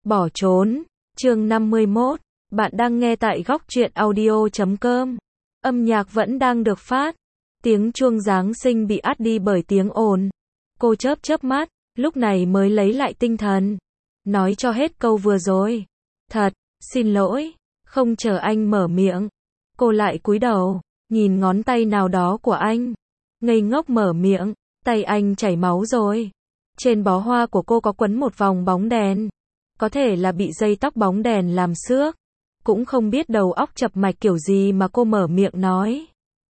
Bỏ trốn. Chương 51. Bạn đang nghe tại góc truyện audio.com. Âm nhạc vẫn đang được phát. Tiếng chuông Giáng sinh bị át đi bởi tiếng ồn. Cô chớp chớp mắt, lúc này mới lấy lại tinh thần. Nói cho hết câu vừa rồi. Thật, xin lỗi. Không chờ anh mở miệng. Cô lại cúi đầu, nhìn ngón tay nào đó của anh. Ngây ngốc mở miệng, tay anh chảy máu rồi. Trên bó hoa của cô có quấn một vòng bóng đèn. Có thể là bị dây tóc bóng đèn làm xước. Cũng không biết đầu óc chập mạch kiểu gì mà cô mở miệng nói.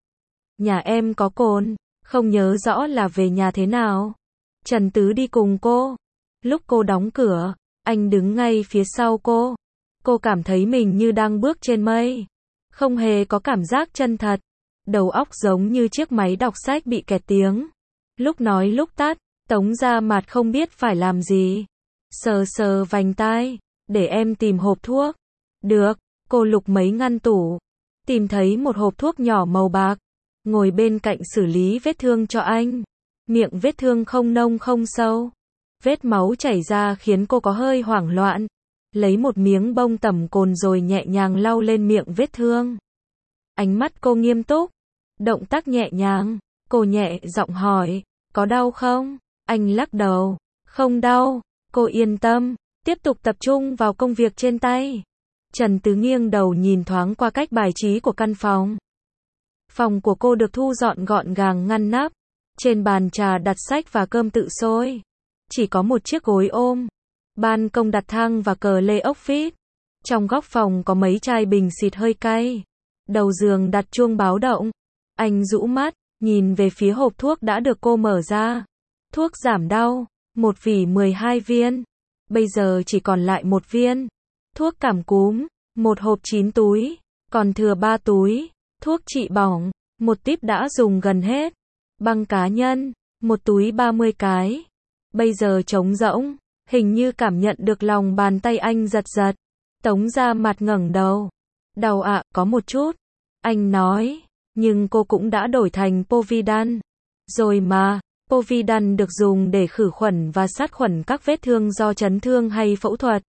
Nhà em có cồn, không nhớ rõ là về nhà thế nào. Trần Tứ đi cùng cô. Lúc cô đóng cửa, anh đứng ngay phía sau cô. Cô cảm thấy mình như đang bước trên mây. Không hề có cảm giác chân thật. Đầu óc giống như chiếc máy đọc sách bị kẹt tiếng. Lúc nói lúc tắt, Tống Gia Mạt không biết phải làm gì. Sờ sờ vành tai, để em tìm hộp thuốc. Được, cô lục mấy ngăn tủ. Tìm thấy một hộp thuốc nhỏ màu bạc. Ngồi bên cạnh xử lý vết thương cho anh. Miệng vết thương không nông không sâu. Vết máu chảy ra khiến cô có hơi hoảng loạn. Lấy một miếng bông tẩm cồn rồi nhẹ nhàng lau lên miệng vết thương. Ánh mắt cô nghiêm túc. Động tác nhẹ nhàng. Cô nhẹ giọng hỏi, có đau không? Anh lắc đầu, không đau. Cô yên tâm, tiếp tục tập trung vào công việc trên tay. Trần Tứ nghiêng đầu nhìn thoáng qua cách bài trí của căn phòng. Phòng của cô được thu dọn gọn gàng ngăn nắp. Trên bàn trà đặt sách và cơm tự sôi. Chỉ có một chiếc gối ôm. Ban công đặt thang và cờ lê ốc vít. Trong góc phòng có mấy chai bình xịt hơi cay. Đầu giường đặt chuông báo động. Anh rũ mắt, nhìn về phía hộp thuốc đã được cô mở ra. Thuốc giảm đau, 1 vỉ 12 viên. Bây giờ chỉ còn lại 1 viên. Thuốc cảm cúm, 1 hộp 9 túi. Còn thừa 3 túi. Thuốc trị bỏng, 1 típ đã dùng gần hết. Băng cá nhân, 1 túi 30 cái. Bây giờ trống rỗng, hình như cảm nhận được lòng bàn tay anh giật giật. Tống Gia Mạt ngẩng đầu. Đau ạ, có một chút. Anh nói, nhưng cô cũng đã đổi thành Povidone. Rồi mà, Povidone được dùng để khử khuẩn và sát khuẩn các vết thương do chấn thương hay phẫu thuật.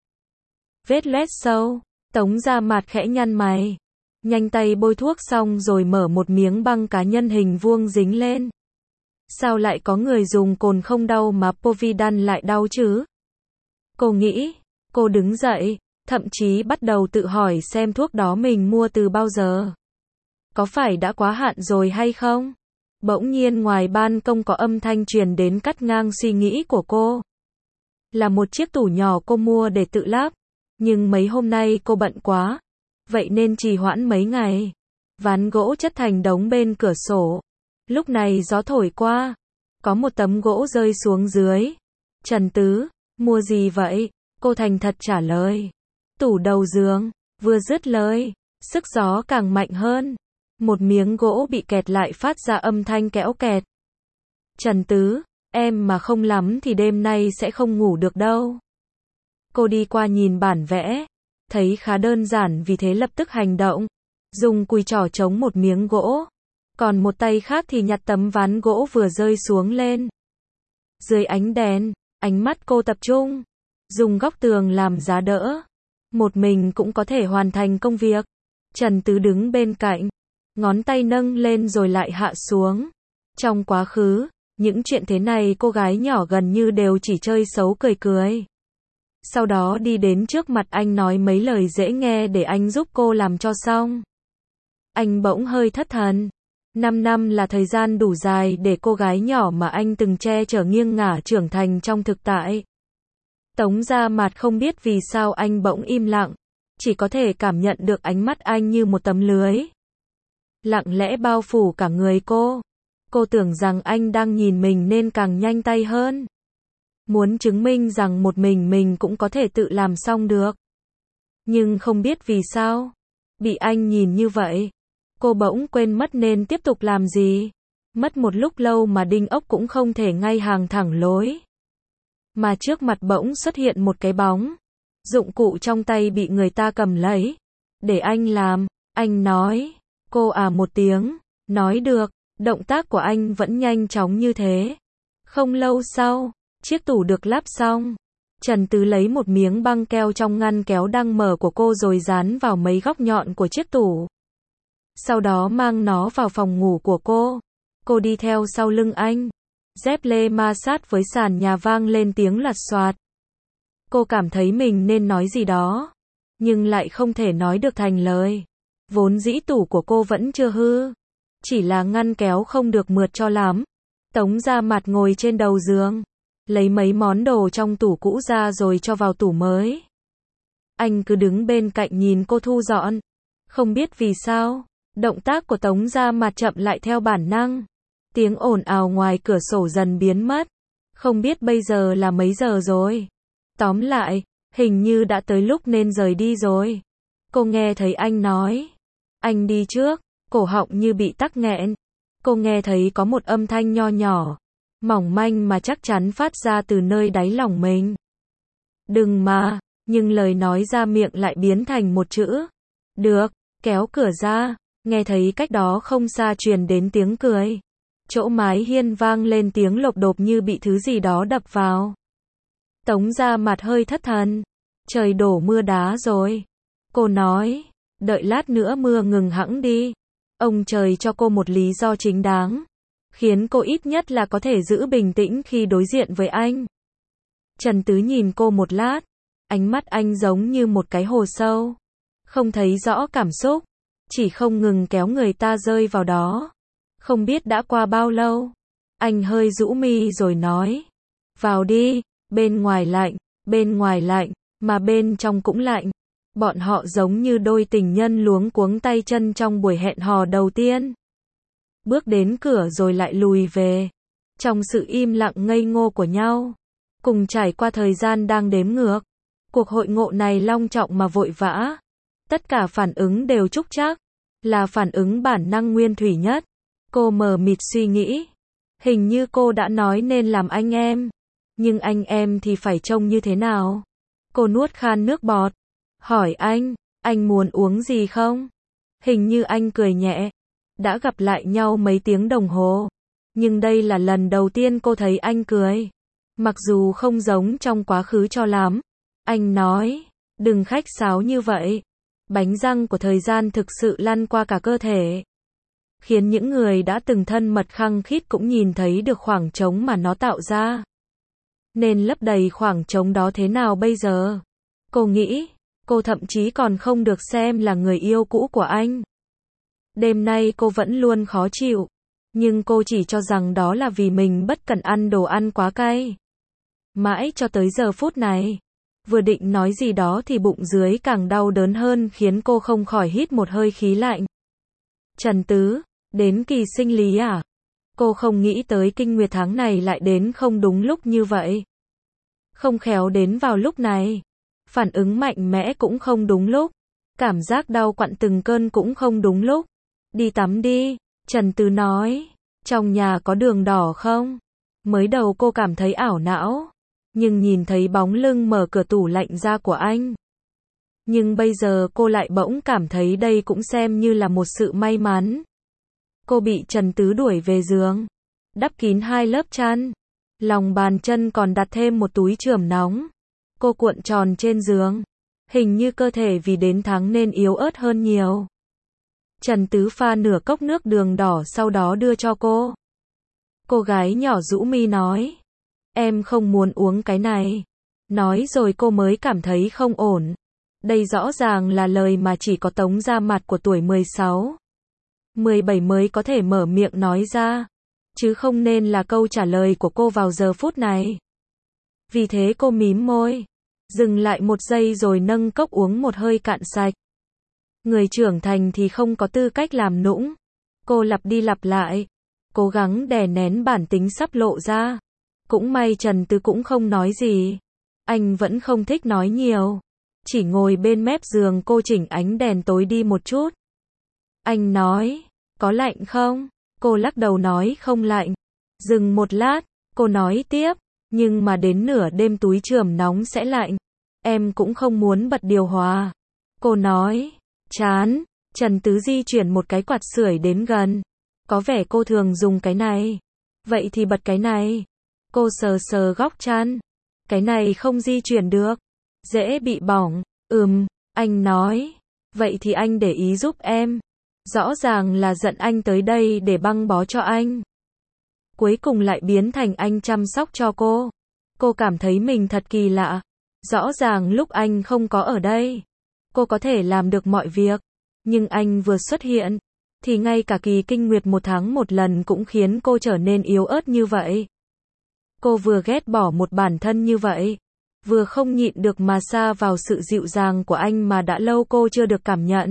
Vết loét sâu, Tống Gia Mạt khẽ nhăn mày. Nhanh tay bôi thuốc xong rồi mở một miếng băng cá nhân hình vuông dính lên. Sao lại có người dùng cồn không đau mà Povidone lại đau chứ? Cô nghĩ, cô đứng dậy, thậm chí bắt đầu tự hỏi xem thuốc đó mình mua từ bao giờ. Có phải đã quá hạn rồi hay không? Bỗng nhiên ngoài ban công có âm thanh truyền đến cắt ngang suy nghĩ của cô. Là một chiếc tủ nhỏ cô mua để tự lắp. Nhưng mấy hôm nay cô bận quá. Vậy nên trì hoãn mấy ngày. Ván gỗ chất thành đống bên cửa sổ. Lúc này gió thổi qua. Có một tấm gỗ rơi xuống dưới. Trần Tứ, mua gì vậy? Cô thành thật trả lời. Tủ đầu giường. Vừa dứt lời, sức gió càng mạnh hơn. Một miếng gỗ bị kẹt lại phát ra âm thanh kéo kẹt. Trần Tứ, em mà không lắm thì đêm nay sẽ không ngủ được đâu. Cô đi qua nhìn bản vẽ. Thấy khá đơn giản vì thế lập tức hành động. Dùng cùi trỏ chống một miếng gỗ. Còn một tay khác thì nhặt tấm ván gỗ vừa rơi xuống lên. Dưới ánh đèn, ánh mắt cô tập trung. Dùng góc tường làm giá đỡ. Một mình cũng có thể hoàn thành công việc. Trần Tứ đứng bên cạnh. Ngón tay nâng lên rồi lại hạ xuống. Trong quá khứ, những chuyện thế này cô gái nhỏ gần như đều chỉ chơi xấu cười cười. Sau đó đi đến trước mặt anh nói mấy lời dễ nghe để anh giúp cô làm cho xong. Anh bỗng hơi thất thần. 5 năm là thời gian đủ dài để cô gái nhỏ mà anh từng che chở nghiêng ngả trưởng thành trong thực tại. Tống Gia Mạt không biết vì sao anh bỗng im lặng. Chỉ có thể cảm nhận được ánh mắt anh như một tấm lưới. Lặng lẽ bao phủ cả người cô. Cô tưởng rằng anh đang nhìn mình nên càng nhanh tay hơn. Muốn chứng minh rằng một mình cũng có thể tự làm xong được. Nhưng không biết vì sao. Bị anh nhìn như vậy. Cô bỗng quên mất nên tiếp tục làm gì. Mất một lúc lâu mà đinh ốc cũng không thể ngay hàng thẳng lối. Mà trước mặt bỗng xuất hiện một cái bóng. Dụng cụ trong tay bị người ta cầm lấy. Để anh làm, anh nói. Cô à một tiếng, nói được, động tác của anh vẫn nhanh chóng như thế. Không lâu sau, chiếc tủ được lắp xong. Trần Tứ lấy một miếng băng keo trong ngăn kéo đang mở của cô rồi dán vào mấy góc nhọn của chiếc tủ. Sau đó mang nó vào phòng ngủ của cô. Cô đi theo sau lưng anh. Dép lê ma sát với sàn nhà vang lên tiếng lạt xoạt. Cô cảm thấy mình nên nói gì đó, nhưng lại không thể nói được thành lời. Vốn dĩ tủ của cô vẫn chưa hư, chỉ là ngăn kéo không được mượt cho lắm. Tống Gia Mặt ngồi trên đầu giường, lấy mấy món đồ trong tủ cũ ra rồi cho vào tủ mới. Anh cứ đứng bên cạnh nhìn cô thu dọn. Không biết vì sao, động tác của Tống Gia Mặt chậm lại theo bản năng. Tiếng ồn ào ngoài cửa sổ dần biến mất. Không biết bây giờ là mấy giờ rồi. Tóm lại, hình như đã tới lúc nên rời đi rồi. Cô nghe thấy anh nói. Anh đi trước, cổ họng như bị tắc nghẹn. Cô nghe thấy có một âm thanh nho nhỏ, mỏng manh mà chắc chắn phát ra từ nơi đáy lòng mình. Đừng mà, nhưng lời nói ra miệng lại biến thành một chữ. Được, kéo cửa ra, nghe thấy cách đó không xa truyền đến tiếng cười. Chỗ mái hiên vang lên tiếng lộc độp như bị thứ gì đó đập vào. Tống Gia Mặt hơi thất thần. Trời đổ mưa đá rồi. Cô nói, đợi lát nữa mưa ngừng hẵng đi. Ông trời cho cô một lý do chính đáng, khiến cô ít nhất là có thể giữ bình tĩnh khi đối diện với anh. Trần Tứ nhìn cô một lát. Ánh mắt anh giống như một cái hồ sâu. Không thấy rõ cảm xúc, chỉ không ngừng kéo người ta rơi vào đó. Không biết đã qua bao lâu. Anh hơi rũ mi rồi nói. Vào đi, bên ngoài lạnh, mà bên trong cũng lạnh. Bọn họ giống như đôi tình nhân luống cuống tay chân trong buổi hẹn hò đầu tiên. Bước đến cửa rồi lại lùi về. Trong sự im lặng ngây ngô của nhau. Cùng trải qua thời gian đang đếm ngược. Cuộc hội ngộ này long trọng mà vội vã. Tất cả phản ứng đều trúc trắc. Là phản ứng bản năng nguyên thủy nhất. Cô mờ mịt suy nghĩ. Hình như cô đã nói nên làm anh em. Nhưng anh em thì phải trông như thế nào? Cô nuốt khan nước bọt. Hỏi anh muốn uống gì không? Hình như anh cười nhẹ. Đã gặp lại nhau mấy tiếng đồng hồ. Nhưng đây là lần đầu tiên cô thấy anh cười. Mặc dù không giống trong quá khứ cho lắm. Anh nói, đừng khách sáo như vậy. Bánh răng của thời gian thực sự lăn qua cả cơ thể. Khiến những người đã từng thân mật khăng khít cũng nhìn thấy được khoảng trống mà nó tạo ra. Nên lấp đầy khoảng trống đó thế nào bây giờ? Cô nghĩ, cô thậm chí còn không được xem là người yêu cũ của anh. Đêm nay cô vẫn luôn khó chịu. Nhưng cô chỉ cho rằng đó là vì mình bất cẩn ăn đồ ăn quá cay. Mãi cho tới giờ phút này. Vừa định nói gì đó thì bụng dưới càng đau đớn hơn khiến cô không khỏi hít một hơi khí lạnh. Trần Tứ, đến kỳ sinh lý à? Cô không nghĩ tới kinh nguyệt tháng này lại đến không đúng lúc như vậy. Không khéo đến vào lúc này. Phản ứng mạnh mẽ cũng không đúng lúc. Cảm giác đau quặn từng cơn cũng không đúng lúc. Đi tắm đi, Trần Tứ nói. Trong nhà có đường đỏ không? Mới đầu cô cảm thấy ảo não. Nhưng nhìn thấy bóng lưng mở cửa tủ lạnh ra của anh. Nhưng bây giờ cô lại bỗng cảm thấy đây cũng xem như là một sự may mắn. Cô bị Trần Tứ đuổi về giường. Đắp kín 2 lớp chăn. Lòng bàn chân còn đặt thêm một túi chườm nóng. Cô cuộn tròn trên giường. Hình như cơ thể vì đến tháng nên yếu ớt hơn nhiều. Trần Tứ pha nửa cốc nước đường đỏ sau đó đưa cho cô. Cô gái nhỏ rũ mi nói. Em không muốn uống cái này. Nói rồi cô mới cảm thấy không ổn. Đây rõ ràng là lời mà chỉ có Tống Gia Mặt của tuổi 16, 17 mới có thể mở miệng nói ra. Chứ không nên là câu trả lời của cô vào giờ phút này. Vì thế cô mím môi. Dừng lại một giây rồi nâng cốc uống một hơi cạn sạch. Người trưởng thành thì không có tư cách làm nũng. Cô lặp đi lặp lại. Cố gắng đè nén bản tính sắp lộ ra. Cũng may Trần Tứ cũng không nói gì. Anh vẫn không thích nói nhiều. Chỉ ngồi bên mép giường cô chỉnh ánh đèn tối đi một chút. Anh nói, có lạnh không? Cô lắc đầu nói không lạnh. Dừng một lát, cô nói tiếp, nhưng mà đến nửa đêm túi chườm nóng sẽ lạnh. Em cũng không muốn bật điều hòa. Cô nói, chán. Trần Tứ di chuyển một cái quạt sưởi đến gần. Có vẻ cô thường dùng cái này. Vậy thì bật cái này. Cô sờ sờ góc chăn. Cái này không di chuyển được. Dễ bị bỏng. Anh nói. Vậy thì anh để ý giúp em. Rõ ràng là giận anh tới đây để băng bó cho anh. Cuối cùng lại biến thành anh chăm sóc cho cô. Cô cảm thấy mình thật kỳ lạ. Rõ ràng lúc anh không có ở đây, cô có thể làm được mọi việc. Nhưng anh vừa xuất hiện, thì ngay cả kỳ kinh nguyệt 1 tháng 1 lần cũng khiến cô trở nên yếu ớt như vậy. Cô vừa ghét bỏ một bản thân như vậy, vừa không nhịn được mà sa vào sự dịu dàng của anh mà đã lâu cô chưa được cảm nhận.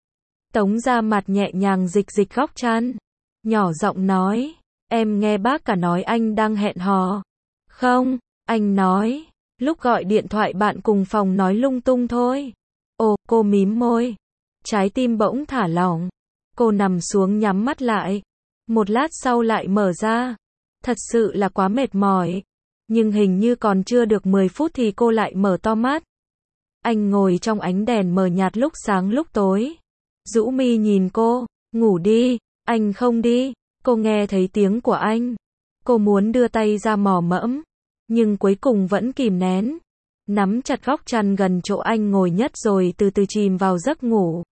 Tống Gia Mặt nhẹ nhàng dịch dịch góc chăn, nhỏ giọng nói, em nghe bác cả nói anh đang hẹn hò. Không, anh nói, lúc gọi điện thoại bạn cùng phòng nói lung tung thôi. Ồ, cô mím môi, trái tim bỗng thả lỏng. Cô nằm xuống nhắm mắt lại, một lát sau lại mở ra. Thật sự là quá mệt mỏi. Nhưng hình như còn chưa được 10 phút thì cô lại mở to mắt. Anh ngồi trong ánh đèn mờ nhạt lúc sáng lúc tối. Rũ mi nhìn cô, ngủ đi, anh không đi. Cô nghe thấy tiếng của anh. Cô muốn đưa tay ra mò mẫm, nhưng cuối cùng vẫn kìm nén. Nắm chặt góc chăn gần chỗ anh ngồi nhất rồi từ từ chìm vào giấc ngủ.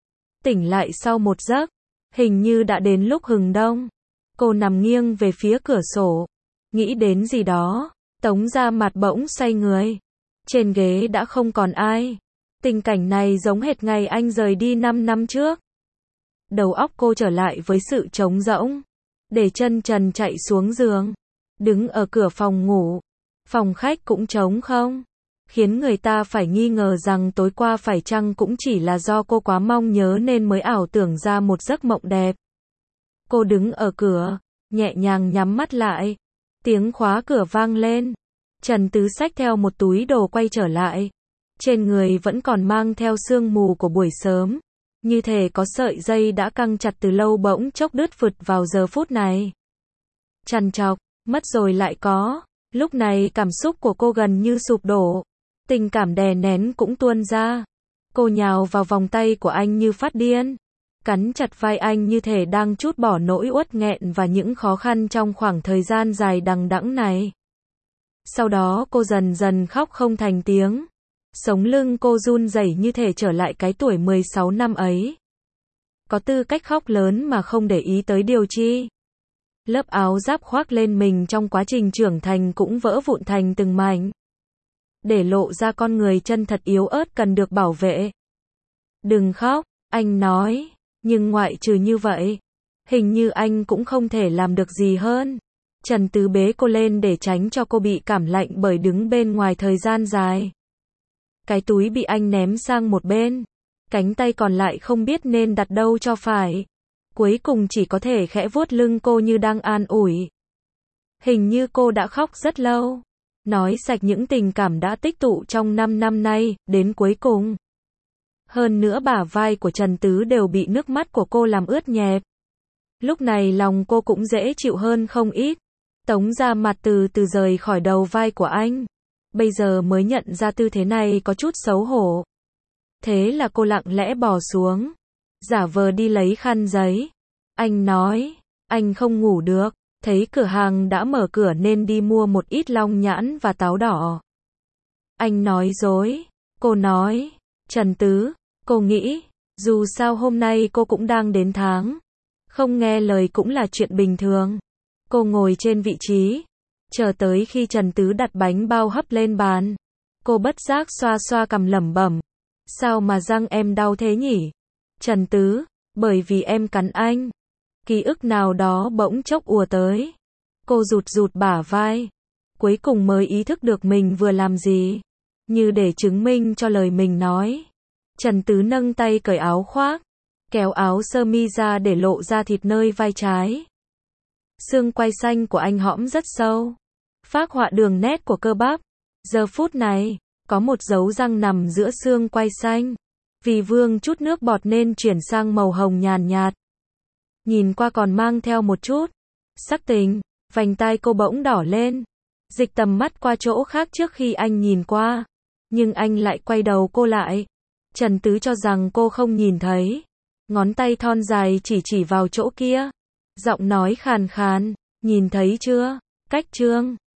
Tỉnh lại sau một giấc, hình như đã đến lúc hừng đông. Cô nằm nghiêng về phía cửa sổ, nghĩ đến gì đó. Tống Gia Mặt bỗng xoay người. Trên ghế đã không còn ai. Tình cảnh này giống hệt ngày anh rời đi 5 năm trước. Đầu óc cô trở lại với sự trống rỗng. Để chân trần chạy xuống giường, đứng ở cửa phòng ngủ. Phòng khách cũng trống không, khiến người ta phải nghi ngờ rằng tối qua phải chăng cũng chỉ là do cô quá mong nhớ nên mới ảo tưởng ra một giấc mộng đẹp. Cô đứng ở cửa, nhẹ nhàng nhắm mắt lại. Tiếng khóa cửa vang lên. Trần Tứ xách theo một túi đồ quay trở lại. Trên người vẫn còn mang theo sương mù của buổi sớm. Như thể có sợi dây đã căng chặt từ lâu bỗng chốc đứt phụt vào giờ phút này. Trằn trọc, mất rồi lại có. Lúc này cảm xúc của cô gần như sụp đổ. Tình cảm đè nén cũng tuôn ra. Cô nhào vào vòng tay của anh như phát điên. Cắn chặt vai anh như thể đang trút bỏ nỗi uất nghẹn và những khó khăn trong khoảng thời gian dài đằng đẵng này. Sau đó cô dần dần khóc không thành tiếng. Sống lưng cô run rẩy như thể trở lại cái tuổi 16 năm ấy. Có tư cách khóc lớn mà không để ý tới điều chi. Lớp áo giáp khoác lên mình trong quá trình trưởng thành cũng vỡ vụn thành từng mảnh. Để lộ ra con người chân thật yếu ớt cần được bảo vệ. Đừng khóc, anh nói. Nhưng ngoại trừ như vậy, hình như anh cũng không thể làm được gì hơn. Trần Tứ bế cô lên để tránh cho cô bị cảm lạnh bởi đứng bên ngoài thời gian dài. Cái túi bị anh ném sang một bên. Cánh tay còn lại không biết nên đặt đâu cho phải. Cuối cùng chỉ có thể khẽ vuốt lưng cô như đang an ủi. Hình như cô đã khóc rất lâu. Nói sạch những tình cảm đã tích tụ trong 5 năm nay, đến cuối cùng. Hơn nữa bả vai của Trần Tứ đều bị nước mắt của cô làm ướt nhẹp. Lúc này lòng cô cũng dễ chịu hơn không ít. Tống Gia Mặt từ từ rời khỏi đầu vai của anh. Bây giờ mới nhận ra tư thế này có chút xấu hổ. Thế là cô lặng lẽ bò xuống. Giả vờ đi lấy khăn giấy. Anh nói, anh không ngủ được. Thấy cửa hàng đã mở cửa nên đi mua một ít long nhãn và táo đỏ. Anh nói dối. Cô nói, Trần Tứ, cô nghĩ, dù sao hôm nay cô cũng đang đến tháng. Không nghe lời cũng là chuyện bình thường. Cô ngồi trên vị trí, chờ tới khi Trần Tứ đặt bánh bao hấp lên bàn. Cô bất giác xoa xoa cằm lẩm bẩm. Sao mà răng em đau thế nhỉ? Trần Tứ, bởi vì em cắn anh. Ký ức nào đó bỗng chốc ùa tới. Cô rụt rụt bả vai. Cuối cùng mới ý thức được mình vừa làm gì. Như để chứng minh cho lời mình nói. Trần Tứ nâng tay cởi áo khoác. Kéo áo sơ mi ra để lộ ra thịt nơi vai trái. Xương quai xanh của anh hõm rất sâu. Phác họa đường nét của cơ bắp. Giờ phút này, có một dấu răng nằm giữa xương quai xanh. Vì vương chút nước bọt nên chuyển sang màu hồng nhàn nhạt. Nhìn qua còn mang theo một chút sắc tình. Vành tai cô bỗng đỏ lên. Dịch tầm mắt qua chỗ khác trước khi anh nhìn qua. Nhưng anh lại quay đầu cô lại. Trần Tứ cho rằng cô không nhìn thấy. Ngón tay thon dài chỉ vào chỗ kia. Giọng nói khàn khàn. Nhìn thấy chưa? Cách trương.